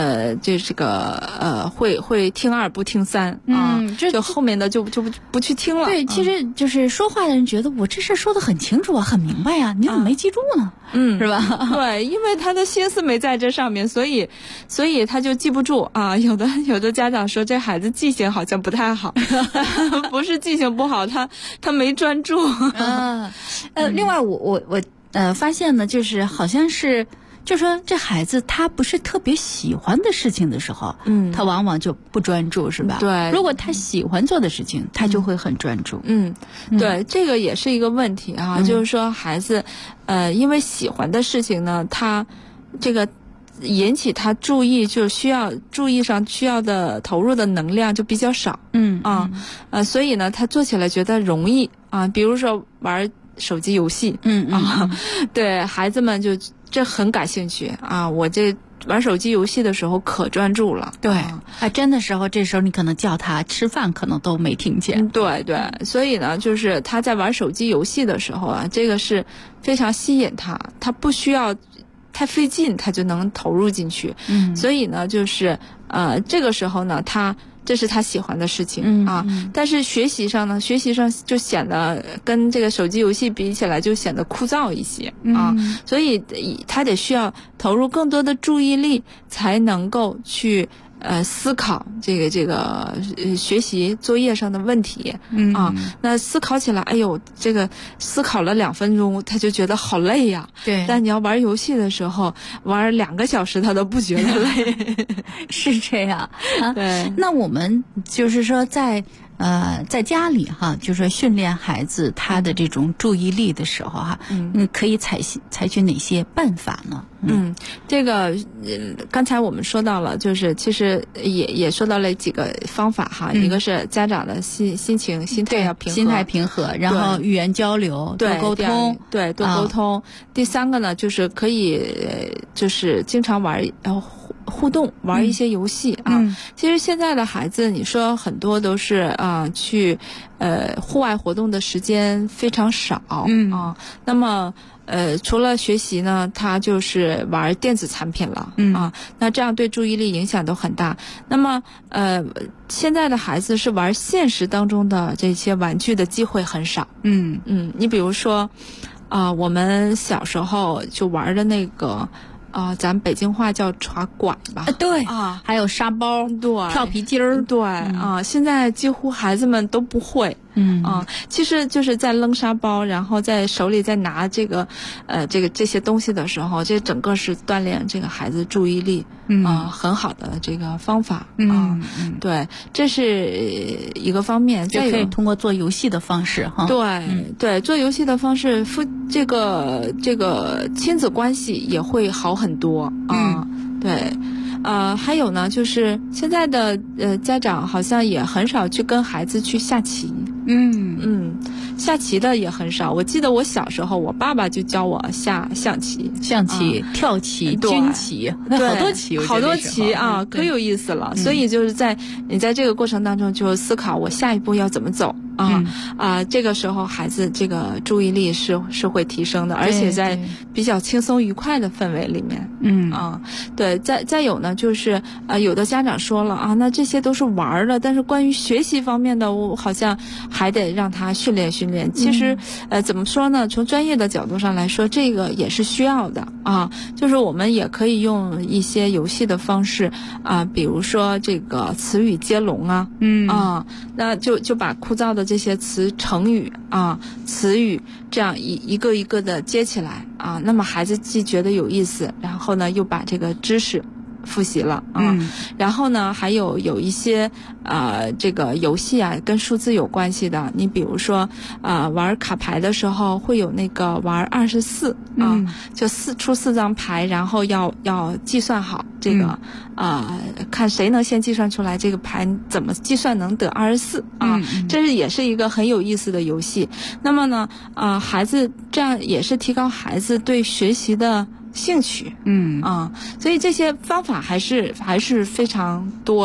会听二不听三就后面的就不去听了。 对，其实就是说话的人觉得我这事说得很清楚啊，很明白啊，你怎么没记住呢？是吧？ 对，因为他的心思没在这上面，所以他就记不住啊。有的家长说这孩子记性好像不太好，不是记性不好，他没专注。 另外我发现呢，就是好像是。就说这孩子他不是特别喜欢的事情的时候，他往往就不专注，是吧？ 对。 如果他喜欢做的事情，他就会很专注。 对，这个也是一个问题啊，就是说孩子，因为喜欢的事情呢，他这个引起他注意，就注意上需要的投入的能量就比较少。所以呢，他做起来觉得容易啊，比如说玩手机游戏，对孩子们就这很感兴趣啊！我这玩手机游戏的时候可专注了， 对，真的时候，这时候你可能叫他吃饭，可能都没听见。 对，所以呢，就是他在玩手机游戏的时候啊，这个是非常吸引他不需要太费劲，他就能投入进去。所以呢，就是这个时候呢，这是他喜欢的事情但是学习上就显得跟这个手机游戏比起来就显得枯燥一些所以他得需要投入更多的注意力，才能够去思考这个学习作业上的问题那思考起来，哎呦，这个思考了2分钟，他就觉得好累呀。 对， 但你要玩游戏的时候，玩2个小时他都不觉得累， 是这样对， 那我们就是说在家里哈，就是说训练孩子他的这种注意力的时候哈，可以采取哪些办法呢？ 这个刚才我们说到了，就是其实也说到了几个方法哈，一个是家长的心态要平和， 心态平和，然后语言交流，多沟通， 对，多沟通。第3个呢，就是可以就是经常玩互动，玩一些游戏其实现在的孩子，你说很多都是去户外活动的时间非常少那么除了学习呢，他就是玩电子产品了那这样对注意力影响都很大。那么现在的孩子是玩现实当中的这些玩具的机会很少你比如说我们小时候就玩的那个咱北京话叫耍拐吧， 对还有沙包， 对， 跳皮筋儿， 对现在几乎孩子们都不会其实就是在扔沙包，然后在手里再拿这些东西的时候，这整个是锻炼这个孩子注意力很好的这个方法对，这是一个方面， 就可以通过做游戏的方式哈。 对，做游戏的方式，这个亲子关系也会好很多对。还有呢，就是现在的家长好像也很少去跟孩子去下棋下棋的也很少。我记得我小时候，我爸爸就教我下象棋、 跳棋、军棋，好多棋可有意思了。所以就是你在这个过程当中就思考我下一步要怎么走这个时候孩子这个注意力是会提升的，而且在比较轻松愉快的氛围里面对。再有呢，就是有的家长说了那这些都是玩的，但是关于学习方面的，我好像还得让他训练。其实怎么说呢，从专业的角度上来说，这个也是需要的就是我们也可以用一些游戏的方式比如说这个词语接龙那就把枯燥的这些成语词语这样一个一个的接起来那么孩子既觉得有意思，然后呢又把这个知识复习了然后呢还有一些这个游戏跟数字有关系的，你比如说玩卡牌的时候会有那个玩24就出4张牌，然后要计算好这个看谁能先计算出来这个牌怎么计算能得24这也是一个很有意思的游戏。那么呢孩子这样也是提高孩子对学习的兴趣所以这些方法还是非常多的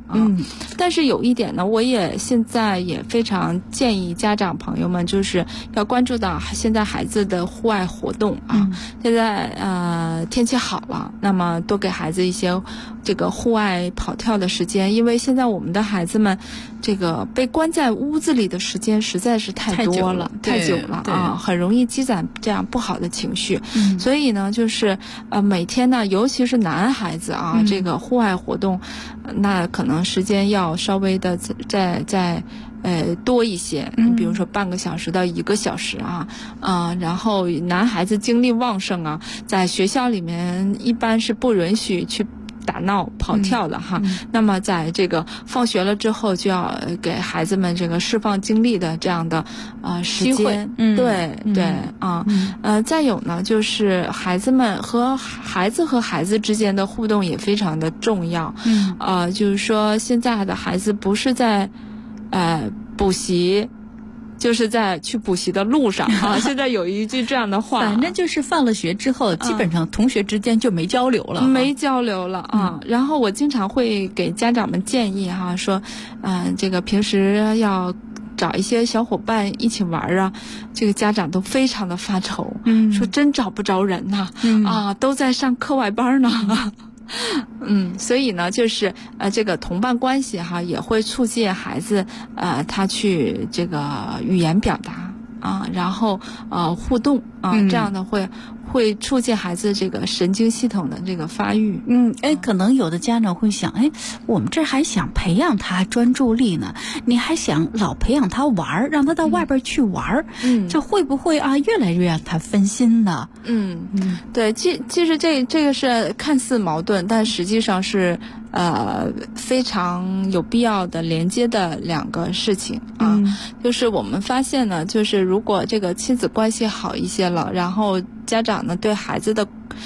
但是有一点呢，我也现在也非常建议家长朋友们，就是要关注到现在孩子的户外活动啊。现在天气好了，那么多给孩子一些这个户外跑跳的时间，因为现在我们的孩子们这个被关在屋子里的时间实在是太多了，太久了啊，很容易积攒这样不好的情绪。所以呢，就是每天呢，尤其是男孩子啊，这个户外活动，那可能时间要稍微的再多一些，比如说半个小时到1个小时啊，然后男孩子精力旺盛啊，在学校里面一般是不允许去打闹跑跳的哈。那么在这个放学了之后，就要给孩子们这个释放精力的这样的时间。对啊，再有呢，就是孩子和孩子之间的互动也非常的重要。就是说现在的孩子不是在补习，就是在去补习的路上啊。现在有一句这样的话， 反正就是放了学之后，基本上同学之间就没交流了， 然后我经常会给家长们建议哈，说，这个平时要找一些小伙伴一起玩啊，这个家长都非常的发愁，说真找不着人呐，都在上课外班呢。所以呢，就是这个同伴关系哈，也会促进孩子他去这个语言表达啊，然后互动啊，这样的会促进孩子这个神经系统的这个发育。 可能有的家长会想，我们这还想培养他专注力呢，你还想老培养他玩，让他到外边去玩，这会不会越来越让他分心呢？ 对，其实这个是看似矛盾，但实际上是非常有必要的连接的2个事情啊。就是我们发现呢，就是如果这个亲子关系好一些了，然后家长呢对孩子的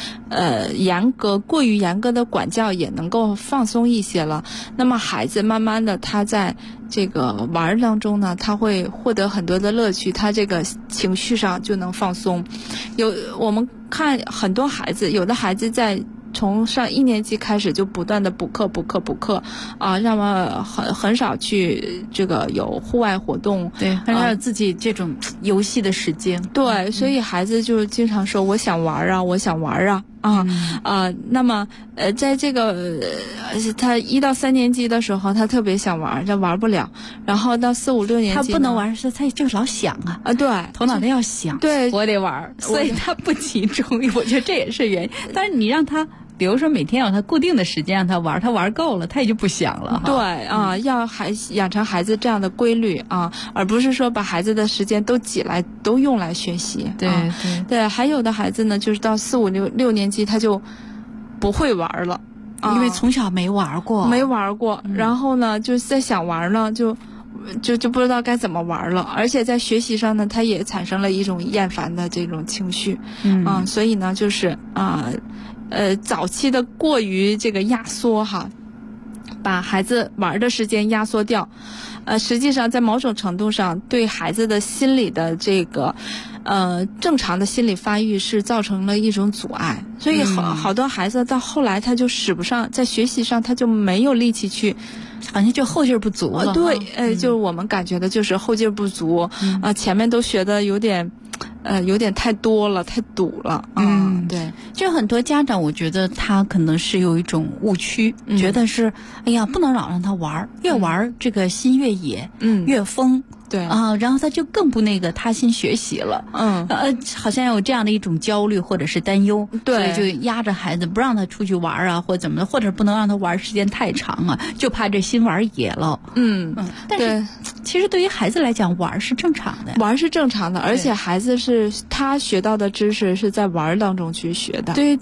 过于严格的管教也能够放松一些了，那么孩子慢慢的他在这个玩当中呢，他会获得很多的乐趣，他这个情绪上就能放松。我们看很多孩子，有的孩子从上1年级开始就不断的补课啊，让我很少去这个有户外活动， 对，很少有自己这种游戏的时间。 对，所以孩子就经常说我想玩啊。那么在这个他1到3年级的时候，他特别想玩，他玩不了。然后到4、5、6年级， 他不能玩，是他就老想啊。 对， 头脑袋要想， 对， 我得玩，所以他不集中。我觉得这也是原因。但是你让他，比如说每天有他固定的时间让他玩，他玩够了，他也就不想了。 对啊，要养成孩子这样的规律啊，而不是说把孩子的时间都用来学习。对，还有的孩子呢，就是到4、5、6年级他就不会玩了， 因为从小没玩过， 然后呢，就在想玩呢，就不知道该怎么玩了，而且在学习上呢，他也产生了一种厌烦的这种情绪。所以呢，就是早期的过于这个压缩哈，把孩子玩的时间压缩掉，实际上在某种程度上对孩子的心理的这个正常的心理发育是造成了一种阻碍。所以好多孩子到后来他就使不上，在学习上他就没有力气去， 好像就后劲不足了。 对，就是我们感觉的就是后劲不足前面都学的有点太多了，太堵了。对， 就很多家长，我觉得他可能是有一种误区，觉得是，哎呀，不能老让他玩，越玩这个心越野，越疯。 对然后他就更不踏心学习了。好像有这样的一种焦虑或者是担忧， 对， 所以就压着孩子不让他出去玩啊，或者怎么的，或者不能让他玩时间太长啊，就怕这心玩野了。但是其实对于孩子来讲，玩是正常的， 而且孩子是他学到的知识是在玩当中去学的。 对，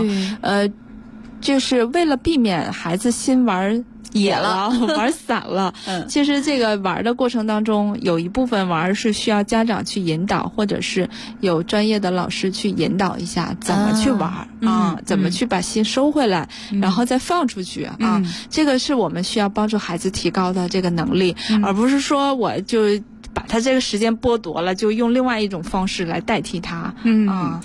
就是为了避免孩子心玩野了玩散了。其实这个玩的过程当中，有一部分玩是需要家长去引导，或者是有专业的老师去引导一下怎么去玩怎么去把心收回来，然后再放出去这个是我们需要帮助孩子提高的这个能力，而不是说我就把他这个时间剥夺了，就用另外一种方式来代替他。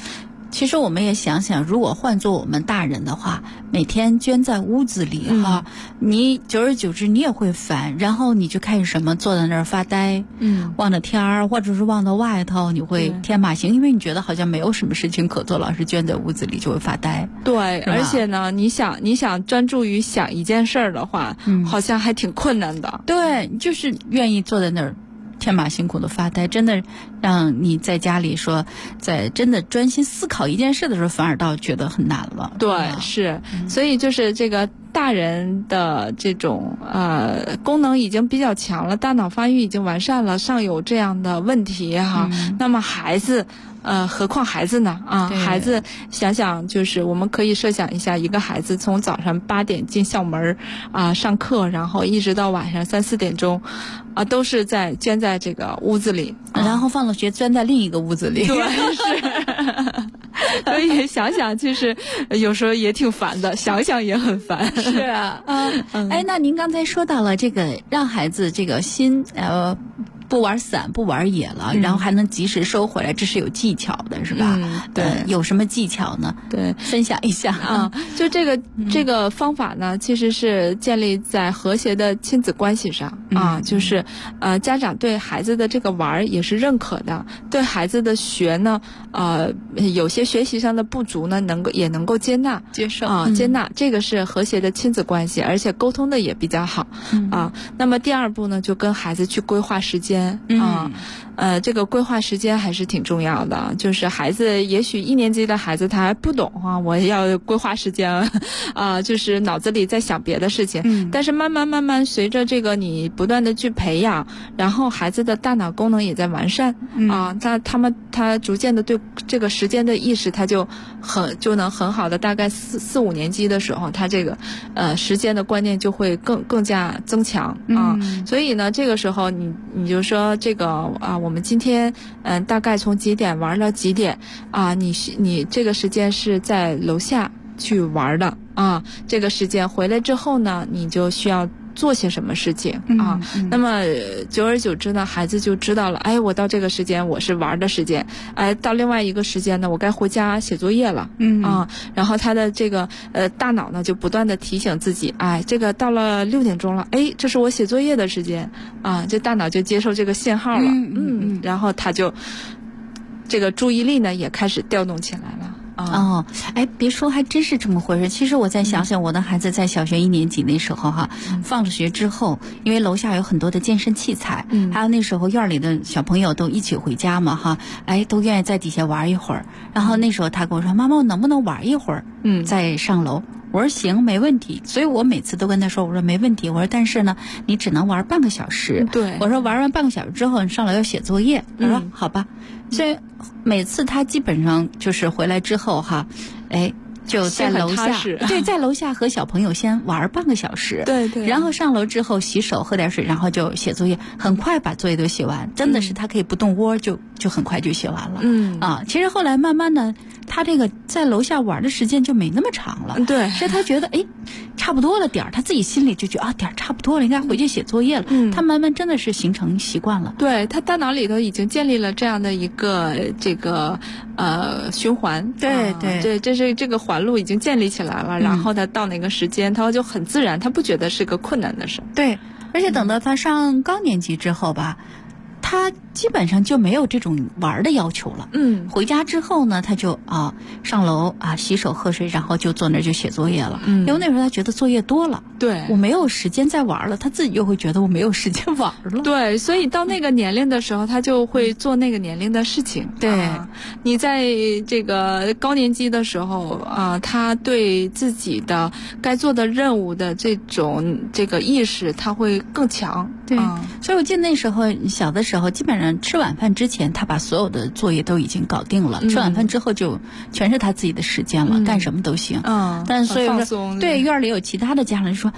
其实我们也想想，如果换做我们大人的话，每天捐在屋子里哈，你久而久之你也会烦，然后你就开始什么坐在那儿发呆，望着天儿，或者是望到外头，你会天马行，因为你觉得好像没有什么事情可做，老是捐在屋子里就会发呆。 对，而且呢，你想专注于想一件事儿的话，好像还挺困难的。 对，就是愿意坐在那儿天马行空的发呆，真的让你在家里说在真的专心思考一件事的时候，反而倒觉得很难了。 对，是，所以就是这个大人的这种功能已经比较强了，大脑发育已经完善了，尚有这样的问题哈。那么孩子何况孩子呢孩子想想，就是我们可以设想一下，一个孩子从早上8点进校门上课，然后一直到晚上3、4点钟都是在捐在这个屋子里， 然后放了学捐在另一个屋子里。 对，是。所以想想其实有时候也挺烦的，想想也很烦。 是啊，那您刚才说到了这个让孩子这个心不玩伞不玩野了，然后还能及时收回来，这是有技巧的，是吧？ 对， 有什么技巧呢？ 对， 分享一下就这个方法呢，其实是建立在和谐的亲子关系上就是家长对孩子的这个玩也是认可的，对孩子的学呢有些学习上的不足呢，也能够接纳接受接纳，这个是和谐的亲子关系，而且沟通的也比较好那么第二步呢，就跟孩子去规划时间这个规划时间还是挺重要的。就是孩子也许1年级的孩子他还不懂我要规划时间就是脑子里在想别的事情但是慢慢随着这个你不断的去培养，然后孩子的大脑功能也在完善他逐渐的对这个时间的意识，他就能很好的，大概4、5年级的时候，他这个时间的观念就会更加增强所以呢这个时候你就说这个我们今天大概从几点玩到几点你这个时间是在楼下去玩的这个时间回来之后呢，你就需要做些什么事情那么久而久之呢，孩子就知道了，我到这个时间我是玩的时间，到另外一个时间呢，我该回家写作业了然后他的这个大脑呢就不断的提醒自己，这个到了6点钟了，这是我写作业的时间这大脑就接受这个信号了然后他就这个注意力呢也开始调动起来了别说还真是这么回事。其实我再想想，我的孩子在小学1年级那时候放了学之后，因为楼下有很多的健身器材还有那时候院里的小朋友都一起回家嘛都愿意在底下玩一会儿，然后那时候他跟我说，妈妈我能不能玩一会儿再上楼。我说行，没问题。所以我每次都跟他说，我说没问题，我说但是呢你只能玩半个小时。 对， 我说玩完半个小时之后你上楼要写作业。他说好吧。所以每次他基本上就是回来之后就在楼下，对，在楼下和小朋友先玩半个小时， 对对， 然后上楼之后洗手喝点水，然后就写作业，很快把作业都写完，真的是他可以不动窝就很快就写完了。其实后来慢慢的，他这个在楼下玩的时间就没那么长了， 对， 所以他觉得差不多了点儿，他自己心里就觉得点儿差不多了，应该回去写作业了。他慢慢真的是形成习惯了， 对，他大脑里头已经建立了这样的一个这个循环， 对， 这是这个环路已经建立起来了，然后他到哪个时间他就很自然，他不觉得是个困难的事。 对，而且等到他上高年级之后吧，他基本上就没有这种玩的要求了。回家之后呢，他就上楼洗手喝水，然后就坐那儿就写作业了。因为那时候他觉得作业多了， 对， 我没有时间再玩了，他自己就会觉得我没有时间玩了。 对，所以到那个年龄的时候，他就会做那个年龄的事情。 对， 你在这个高年级的时候他对自己的该做的任务的这个意识，他会更强。 对，所以我记得那时候小的时候，基本上吃晚饭之前，他把所有的作业都已经搞定了。吃晚饭之后就全是他自己的时间了，干什么都行。 但所以说，对，院里有其他的家人说，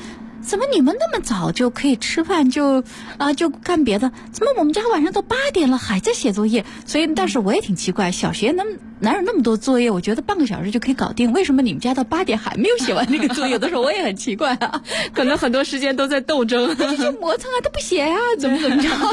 怎么你们那么早就可以吃饭就干别的？怎么我们家晚上都8点了还在写作业？所以当时我也挺奇怪，小学哪有那么多作业？我觉得半个小时就可以搞定，为什么你们家到8点还没有写完那个作业的时候，我也很奇怪啊。 可能很多时间都在斗争， 就磨蹭啊，他不写呀，怎么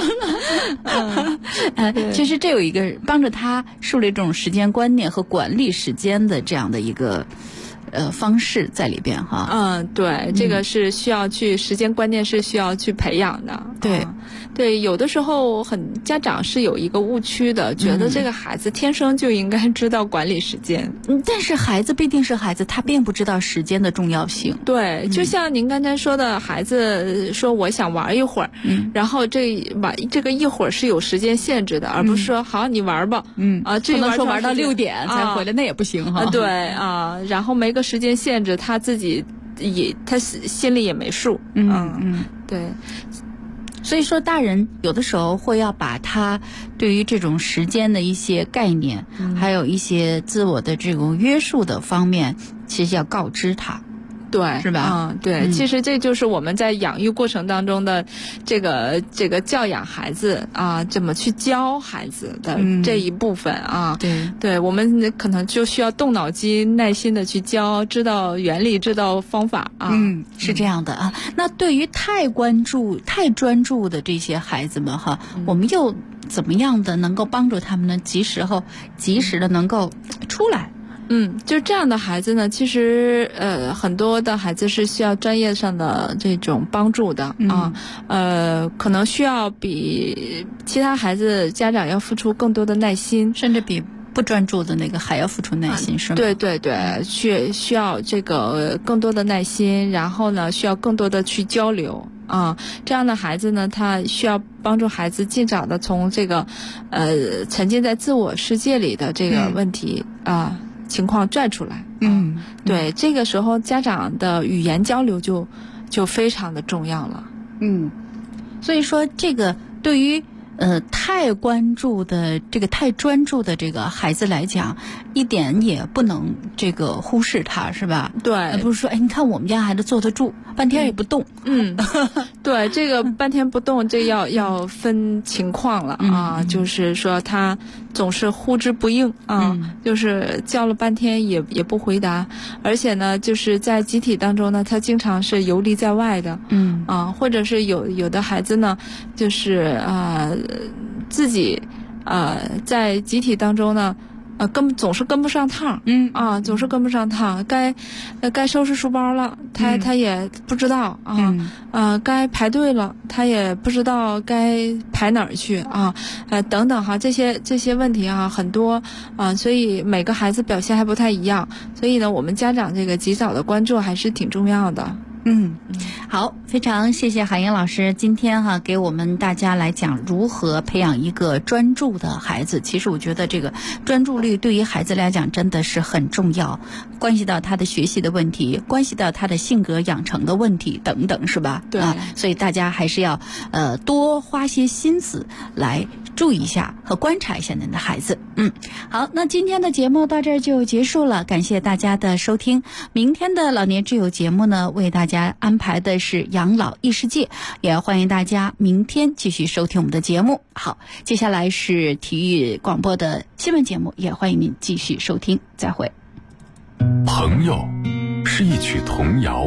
着？其实这有一个帮着他树立这种时间观念和管理时间的这样的一个方式在里边哈。 对，这个是需要去时间观念是需要去培养的。 对， 对，有的时候家长是有一个误区的，觉得这个孩子天生就应该知道管理时间。 但是孩子必定是孩子，他并不知道时间的重要性。 对，就像您刚才说的，孩子说我想玩一会儿，然后这个一会儿是有时间限制的，而不是说好你玩吧， 不能说玩到6点才回来，那也不行哈。 对然后没个时间限制，他自己他心里也没数。对。 所以说大人有的时候会要把他对于这种时间的一些概念，还有一些自我的这种约束的方面，其实要告知他。 对， 是吧？ 对，其实这就是我们在养育过程当中的这个教养孩子啊，怎么去教孩子的这一部分啊。对，我们可能就需要动脑筋，耐心的去教，知道原理，知道方法啊。 是这样的啊。那对于太专注的这些孩子们哈，我们又怎么样的能够帮助他们呢？及时的能够出来。 就这样的孩子呢，其实很多的孩子是需要专业上的这种帮助的可能需要比其他孩子家长要付出更多的耐心， 甚至比不专注的那个还要付出耐心，是吗？ 对，需要这个更多的耐心，然后呢，需要更多的去交流。这样的孩子呢，他需要帮助孩子尽早的从这个沉浸在自我世界里的这个问题情况拽出来。对，这个时候家长的语言交流就非常的重要了。 所以说这个对于太专注的这个孩子来讲，一点也不能这个忽视他，是吧？ 对， 不是说你看我们家孩子坐得住，半天也不动。 对，这个半天不动，这要分情况了啊。就是说他总是呼之不应就是叫了半天也不回答，而且呢，就是在集体当中呢，他经常是游离在外的。或者是有的孩子呢，就是自己在集体当中呢，总是跟不上趟。总是跟不上趟。该收拾书包了，他也不知道该排队了，他也不知道该排哪儿去等等这些问题很多所以每个孩子表现还不太一样，所以呢，我们家长这个及早的关注还是挺重要的。 好，非常谢谢海英老师今天给我们大家来讲如何培养一个专注的孩子。其实我觉得这个专注力对于孩子来讲真的是很重要，关系到他的学习的问题，关系到他的性格养成的问题等等，是吧？ 对所以大家还是要多花些心思来注意一下和观察一下您的孩子。好，那今天的节目到这儿就结束了，感谢大家的收听。明天的老年之友节目呢，为大家安排的是养老异世界，也欢迎大家明天继续收听我们的节目。好，接下来是体育广播的新闻节目，也欢迎您继续收听，再会。 朋友是一曲童谣，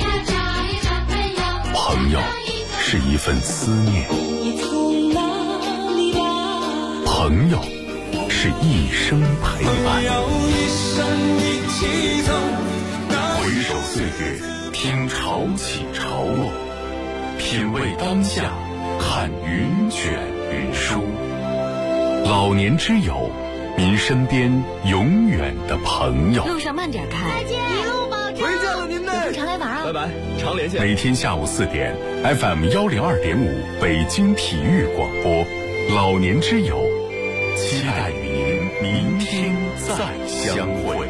朋友是一份思念，朋友是一生陪伴。回首岁月，听潮起潮落，品味当下，看云卷云舒。老年之友，您身边永远的朋友。 路上慢点开， 再见，一路保重。 回见了您嘞， 常来玩啊！ 拜拜，常连线。 每天下午4点 ，FM 102.5北京体育广播，老年之友，期待与您明天再相会。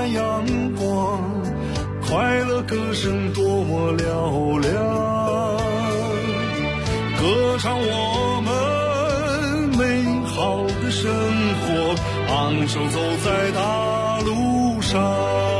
阳光，快乐歌声多么嘹亮，歌唱我们美好的生活，昂首走在大路上。